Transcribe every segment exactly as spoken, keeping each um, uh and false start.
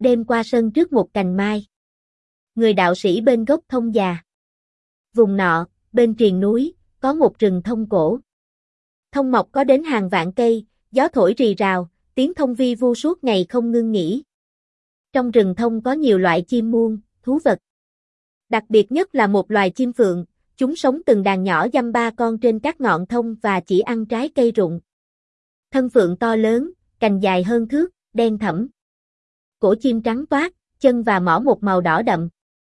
đêm qua sân trước một cành mai. Người đạo sĩ bên gốc thông già. Vùng nọ, bên triền núi, có một rừng thông cổ. Thông mọc có đến hàng vạn cây, gió thổi rì rào, tiếng thông vi vu suốt ngày không ngưng nghỉ. Trong rừng thông có nhiều loại chim muông, thú vật. Đặc biệt nhất là một loài chim phượng, chúng sống từng đàn nhỏ dăm ba con trên các ngọn thông và chỉ ăn trái cây rụng. Thân phượng to lớn, cành dài hơn thước, đen thẫm. Cổ chim trắng toát, chân và mỏ một màu đỏ đậm.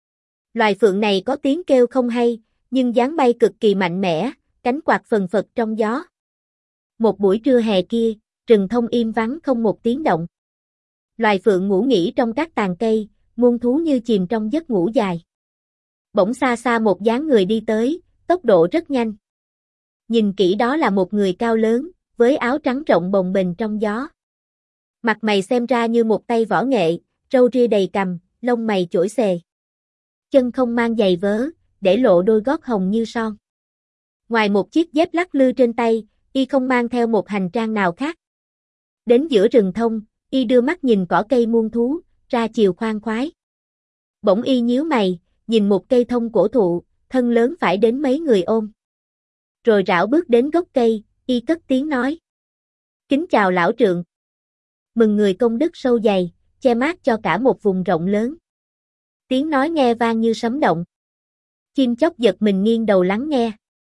Loài phượng này có tiếng kêu không hay, nhưng dáng bay cực kỳ mạnh mẽ, cánh quạt phần phật trong gió. Một buổi trưa hè kia, rừng thông im vắng không một tiếng động. Loài phượng ngủ nghỉ trong các tàn cây, muôn thú như chìm trong giấc ngủ dài. Bỗng xa xa một dáng người đi tới, tốc độ rất nhanh. Nhìn kỹ đó là một người cao lớn, với áo trắng rộng bồng bềnh trong gió. Mặt mày xem ra như một tay võ nghệ, râu ria đầy cằm, lông mày chổi xề. Chân không mang giày vớ, để lộ đôi gót hồng như son. Ngoài một chiếc dép lắc lư trên tay, y không mang theo một hành trang nào khác. Đến giữa rừng thông, y đưa mắt nhìn cỏ cây muôn thú, ra chiều khoan khoái. Bỗng y nhíu mày, nhìn một cây thông cổ thụ, thân lớn phải đến mấy người ôm. Rồi rảo bước đến gốc cây, y cất tiếng nói. Kính chào lão trượng. Mừng người công đức sâu dày, che mát cho cả một vùng rộng lớn. Tiếng nói nghe vang như sấm động. Chim chóc giật mình nghiêng đầu lắng nghe.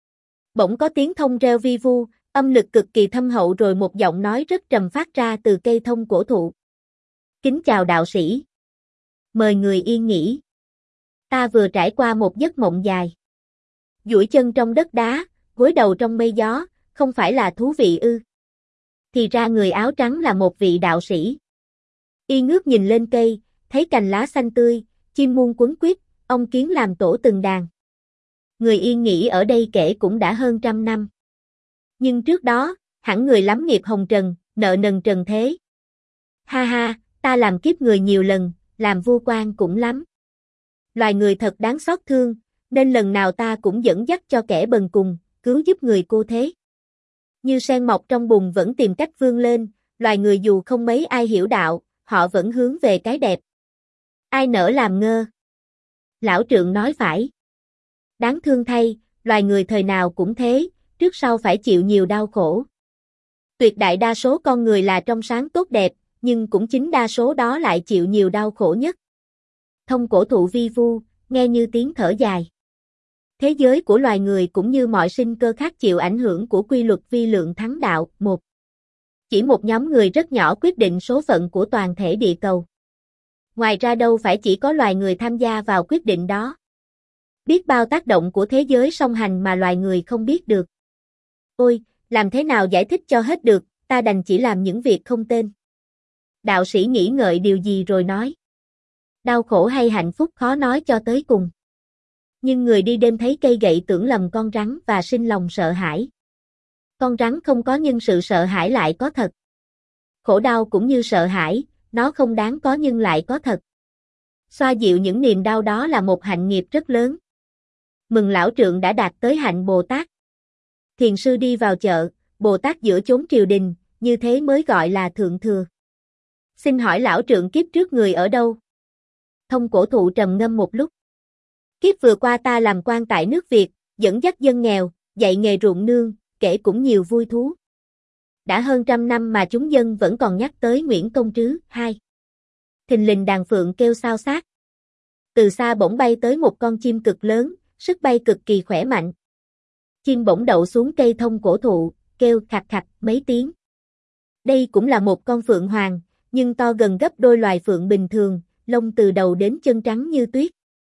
Bỗng có tiếng thông reo vi vu, âm lực cực kỳ thâm hậu rồi một giọng nói rất trầm phát ra từ cây thông cổ thụ. Kính chào đạo sĩ. Mời người yên nghỉ. Ta vừa trải qua một giấc mộng dài. Duỗi chân trong đất đá, gối đầu trong mây gió, không phải là thú vị ư? Thì ra người áo trắng là một vị đạo sĩ. Y ngước nhìn lên cây, thấy cành lá xanh tươi, chim muông quấn quýt, ong kiến làm tổ từng đàn. Người yên nghỉ ở đây kể cũng đã hơn trăm năm. Nhưng trước đó, hẳn người lắm nghiệp hồng trần, nợ nần trần thế. Ha ha, ta làm kiếp người nhiều lần, làm vua quan cũng lắm. Loài người thật đáng xót thương, nên lần nào ta cũng dẫn dắt cho kẻ bần cùng, cứu giúp người cô thế. Như sen mọc trong bùn vẫn tìm cách vươn lên, loài người dù không mấy ai hiểu đạo, họ vẫn hướng về cái đẹp. Ai nỡ làm ngơ? Lão trượng nói phải. Đáng thương thay, loài người thời nào cũng thế, trước sau phải chịu nhiều đau khổ. Tuyệt đại đa số con người là trong sáng tốt đẹp, nhưng cũng chính đa số đó lại chịu nhiều đau khổ nhất. Thông cổ thụ vi vu, nghe như tiếng thở dài. Thế giới của loài người cũng như mọi sinh cơ khác chịu ảnh hưởng của quy luật vi lượng thắng đạo. Một. Chỉ một nhóm người rất nhỏ quyết định số phận của toàn thể địa cầu. Ngoài ra đâu phải chỉ có loài người tham gia vào quyết định đó. Biết bao tác động của thế giới song hành mà loài người không biết được. Ôi, làm thế nào giải thích cho hết được, ta đành chỉ làm những việc không tên. Đạo sĩ nghĩ ngợi điều gì rồi nói. Đau khổ hay hạnh phúc khó nói cho tới cùng. Nhưng người đi đêm thấy cây gậy tưởng lầm con rắn và sinh lòng sợ hãi. Con rắn không có nhưng sự sợ hãi lại có thật. Khổ đau cũng như sợ hãi, nó không đáng có nhưng lại có thật. Xoa dịu những niềm đau đó là một hạnh nghiệp rất lớn. Mừng lão trượng đã đạt tới hạnh Bồ Tát. Thiền sư đi vào chợ, Bồ Tát giữa chốn triều đình, như thế mới gọi là thượng thừa. Xin hỏi lão trượng kiếp trước người ở đâu? Thông cổ thụ trầm ngâm một lúc. Kiếp vừa qua ta làm quan tại nước Việt, dẫn dắt dân nghèo, dạy nghề ruộng nương, kể cũng nhiều vui thú. Đã hơn trăm năm mà chúng dân vẫn còn nhắc tới Nguyễn Công Trứ. Hai. Thình lình đàn phượng kêu xao xát. Từ xa bỗng bay tới một con chim cực lớn, sức bay cực kỳ khỏe mạnh. Chim bỗng đậu xuống cây thông cổ thụ, kêu khạch khạch mấy tiếng. Đây cũng là một con phượng hoàng, nhưng to gần gấp đôi loài phượng bình thường, lông từ đầu đến chân trắng như tuyết.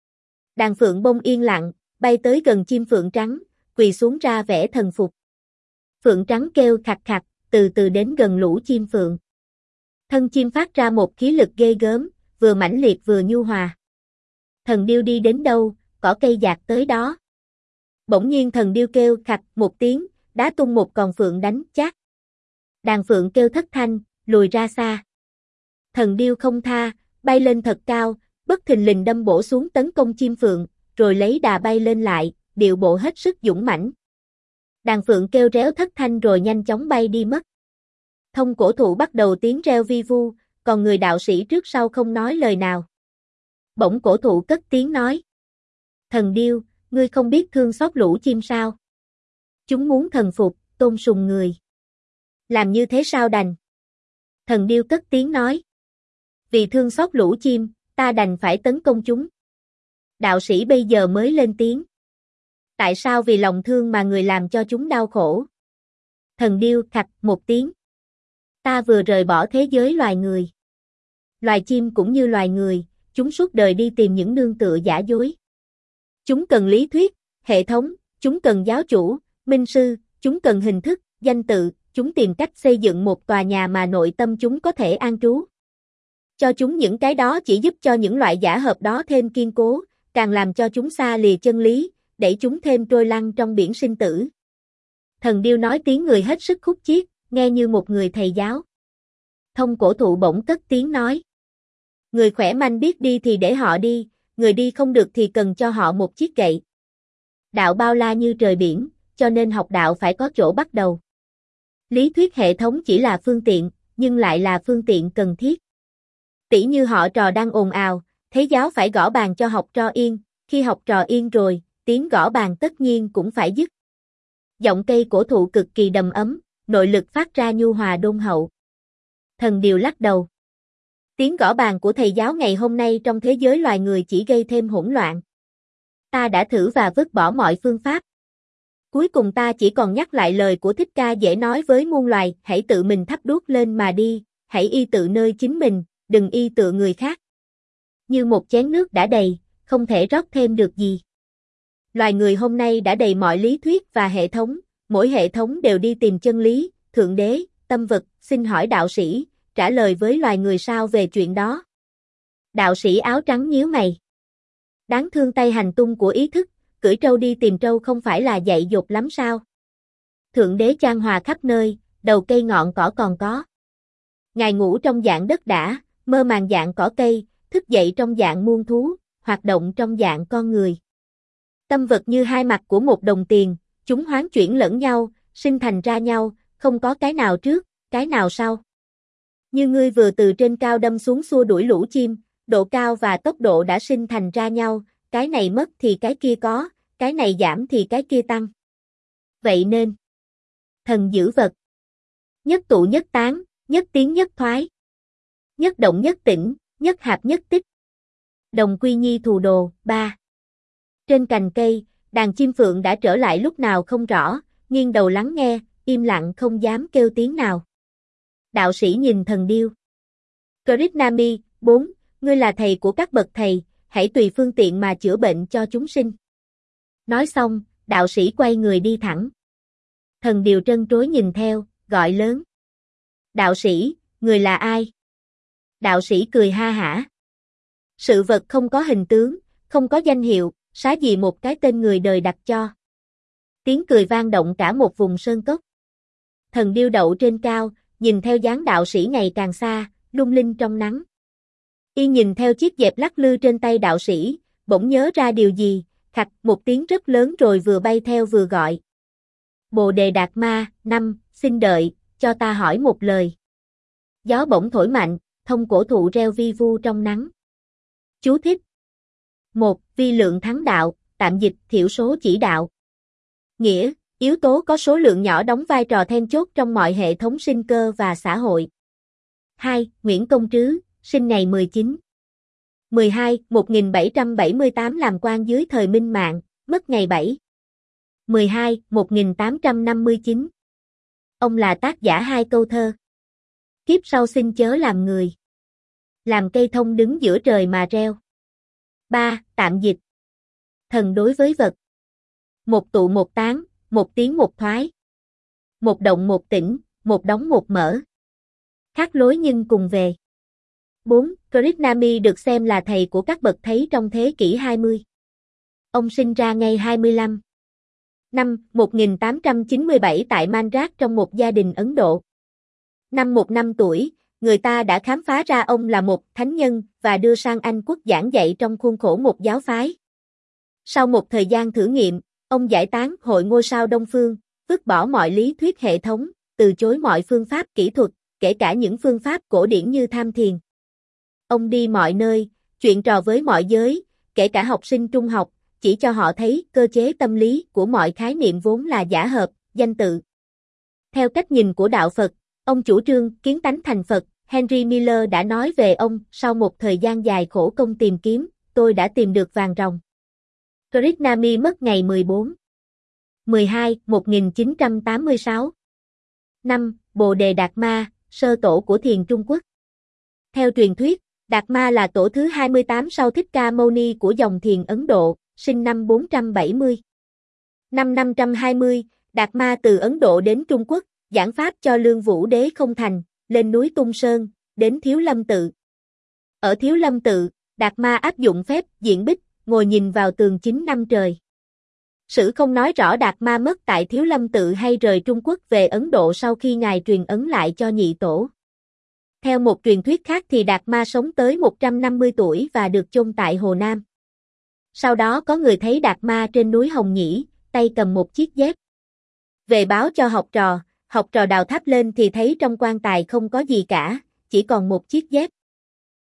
Đàn phượng bông yên lặng, bay tới gần chim phượng trắng, quỳ xuống ra vẻ thần phục. Phượng trắng kêu khạch khạch, từ từ đến gần lũ chim phượng. Thân chim phát ra một khí lực ghê gớm, vừa mãnh liệt vừa nhu hòa. Thần điêu đi đến đâu, cỏ cây dạt tới đó. Bỗng nhiên thần điêu kêu khạch một tiếng, đá tung một con phượng đánh chát. Đàn phượng kêu thất thanh, lùi ra xa. Thần điêu không tha, bay lên thật cao, bất thình lình đâm bổ xuống tấn công chim phượng, rồi lấy đà bay lên lại, điệu bộ hết sức dũng mãnh. Đàn phượng kêu réo thất thanh rồi nhanh chóng bay đi mất. Thông cổ thụ bắt đầu tiếng reo vi vu, còn người đạo sĩ trước sau không nói lời nào. Bỗng cổ thụ cất tiếng nói. Thần điêu, ngươi không biết thương xót lũ chim sao? Chúng muốn thần phục, tôn sùng người. Làm như thế sao đành? Thần điêu cất tiếng nói. Vì thương xót lũ chim, ta đành phải tấn công chúng. Đạo sĩ bây giờ mới lên tiếng. Tại sao vì lòng thương mà người làm cho chúng đau khổ? Thần điêu khặt một tiếng. Ta vừa rời bỏ thế giới loài người. Loài chim cũng như loài người, chúng suốt đời đi tìm những nương tựa giả dối. Chúng cần lý thuyết, hệ thống, chúng cần giáo chủ, minh sư, chúng cần hình thức, danh tự, chúng tìm cách xây dựng một tòa nhà mà nội tâm chúng có thể an trú. Cho chúng những cái đó chỉ giúp cho những loại giả hợp đó thêm kiên cố, càng làm cho chúng xa lìa chân lý, đẩy chúng thêm trôi lăn trong biển sinh tử. Thần điêu nói tiếng người hết sức khúc chiết, nghe như một người thầy giáo. Thông cổ thụ bỗng cất tiếng nói. Người khỏe mạnh biết đi thì để họ đi, người đi không được thì cần cho họ một chiếc gậy. Đạo bao la như trời biển, cho nên học đạo phải có chỗ bắt đầu. Lý thuyết hệ thống chỉ là phương tiện, nhưng lại là phương tiện cần thiết. Tỷ như họ trò đang ồn ào, thế giáo phải gõ bàn cho học trò yên, khi học trò yên rồi, tiếng gõ bàn tất nhiên cũng phải dứt. Giọng cây cổ thụ cực kỳ đầm ấm, nội lực phát ra nhu hòa đôn hậu. Thần điêu lắc đầu. Tiếng gõ bàn của thầy giáo ngày hôm nay trong thế giới loài người chỉ gây thêm hỗn loạn. Ta đã thử và vứt bỏ mọi phương pháp. Cuối cùng ta chỉ còn nhắc lại lời của Thích Ca dễ nói với muôn loài, hãy tự mình thắp đuốc lên mà đi, hãy y tự nơi chính mình, đừng y tựa người khác. Như một chén nước đã đầy, không thể rót thêm được gì. Loài người hôm nay đã đầy mọi lý thuyết và hệ thống, mỗi hệ thống đều đi tìm chân lý, thượng đế, tâm vật, xin hỏi đạo sĩ, trả lời với loài người sao về chuyện đó. Đạo sĩ áo trắng nhíu mày. Đáng thương tay hành tung của ý thức, cưỡi trâu đi tìm trâu không phải là dại dột lắm sao? Thượng đế chan hòa khắp nơi, đầu cây ngọn cỏ còn có. Ngài ngủ trong dạng đất đã, mơ màng dạng cỏ cây, thức dậy trong dạng muôn thú, hoạt động trong dạng con người. Tâm vật như hai mặt của một đồng tiền, chúng hoán chuyển lẫn nhau, sinh thành ra nhau, không có cái nào trước, cái nào sau. Như ngươi vừa từ trên cao đâm xuống xua đuổi lũ chim, độ cao và tốc độ đã sinh thành ra nhau, cái này mất thì cái kia có, cái này giảm thì cái kia tăng. Vậy nên, thần giữ vật. Nhất tụ nhất tán, nhất tiến nhất thoái. Nhất động nhất tĩnh, nhất hạp nhất tích. Đồng quy nhi thù đồ, ba. Trên cành cây, đàn chim phượng đã trở lại lúc nào không rõ, nghiêng đầu lắng nghe, im lặng không dám kêu tiếng nào. Đạo sĩ nhìn thần điêu. Krishnami, bốn, ngươi là thầy của các bậc thầy, hãy tùy phương tiện mà chữa bệnh cho chúng sinh. Nói xong, đạo sĩ quay người đi thẳng. Thần điêu trân trối nhìn theo, gọi lớn. Đạo sĩ, người là ai? Đạo sĩ cười ha hả. Sự vật không có hình tướng, không có danh hiệu, xá gì một cái tên người đời đặt cho. Tiếng cười vang động cả một vùng sơn cốc. Thần điêu đậu trên cao, nhìn theo dáng đạo sĩ ngày càng xa, lung linh trong nắng. Y nhìn theo chiếc dẹp lắc lư trên tay đạo sĩ, bỗng nhớ ra điều gì, khạch một tiếng rất lớn rồi vừa bay theo vừa gọi. Bồ Đề Đạt Ma, năm, xin đợi, cho ta hỏi một lời. Gió bỗng thổi mạnh, thông cổ thụ reo vi vu trong nắng. Chú thích. một. Vi lượng thắng đạo, tạm dịch thiểu số chỉ đạo. Nghĩa, yếu tố có số lượng nhỏ đóng vai trò then chốt trong mọi hệ thống sinh cơ và xã hội. hai. Nguyễn Công Trứ, sinh ngày mười chín. mười hai, một nghìn bảy trăm bảy mươi tám làm quan dưới thời Minh Mạng, mất ngày bảy. mười hai, một nghìn tám trăm năm mươi chín. Ông là tác giả hai câu thơ. Kiếp sau xin chớ làm người. Làm cây thông đứng giữa trời mà reo. ba. Tạm dịch. Thần đối với vật. Một tụ một tán, một tiến một thoái. Một động một tĩnh, một đóng một mở. Khác lối nhưng cùng về. bốn. Krishnami được xem là thầy của các bậc thầy trong thế kỷ hai mươi. Ông sinh ra ngày hai mươi lăm. Năm một nghìn tám trăm chín mươi bảy tại Mandrat trong một gia đình Ấn Độ. Năm một năm tuổi, người ta đã khám phá ra ông là một thánh nhân và đưa sang Anh quốc giảng dạy trong khuôn khổ một giáo phái. Sau một thời gian thử nghiệm, ông giải tán hội ngôi sao Đông Phương, vứt bỏ mọi lý thuyết hệ thống, từ chối mọi phương pháp kỹ thuật, kể cả những phương pháp cổ điển như tham thiền. Ông đi mọi nơi, chuyện trò với mọi giới, kể cả học sinh trung học, chỉ cho họ thấy cơ chế tâm lý của mọi khái niệm vốn là giả hợp, danh tự. Theo cách nhìn của đạo Phật, ông chủ trương kiến tánh thành Phật. Henry Miller đã nói về ông, sau một thời gian dài khổ công tìm kiếm, tôi đã tìm được vàng ròng. Krishnamurti mất ngày mười bốn, mười hai, một nghìn chín trăm tám mươi sáu. năm. Bồ Đề Đạt Ma, sơ tổ của thiền Trung Quốc. Theo truyền thuyết, Đạt Ma là tổ thứ hai mươi tám sau Thích Ca Mâu Ni của dòng thiền Ấn Độ, sinh năm bốn trăm bảy mươi. Năm năm trăm hai mươi, Đạt Ma từ Ấn Độ đến Trung Quốc, giảng pháp cho Lương Vũ Đế không thành, lên núi Tung Sơn, đến Thiếu Lâm Tự. Ở Thiếu Lâm Tự, Đạt Ma áp dụng phép diện bích, ngồi nhìn vào tường chín năm trời. Sử không nói rõ Đạt Ma mất tại Thiếu Lâm Tự hay rời Trung Quốc về Ấn Độ sau khi Ngài truyền ấn lại cho nhị tổ. Theo một truyền thuyết khác thì Đạt Ma sống tới một trăm năm mươi tuổi và được chôn tại Hồ Nam. Sau đó có người thấy Đạt Ma trên núi Hồng Nhĩ, tay cầm một chiếc dép. Về báo cho học trò, học trò đào tháp lên thì thấy trong quan tài không có gì cả, chỉ còn một chiếc dép.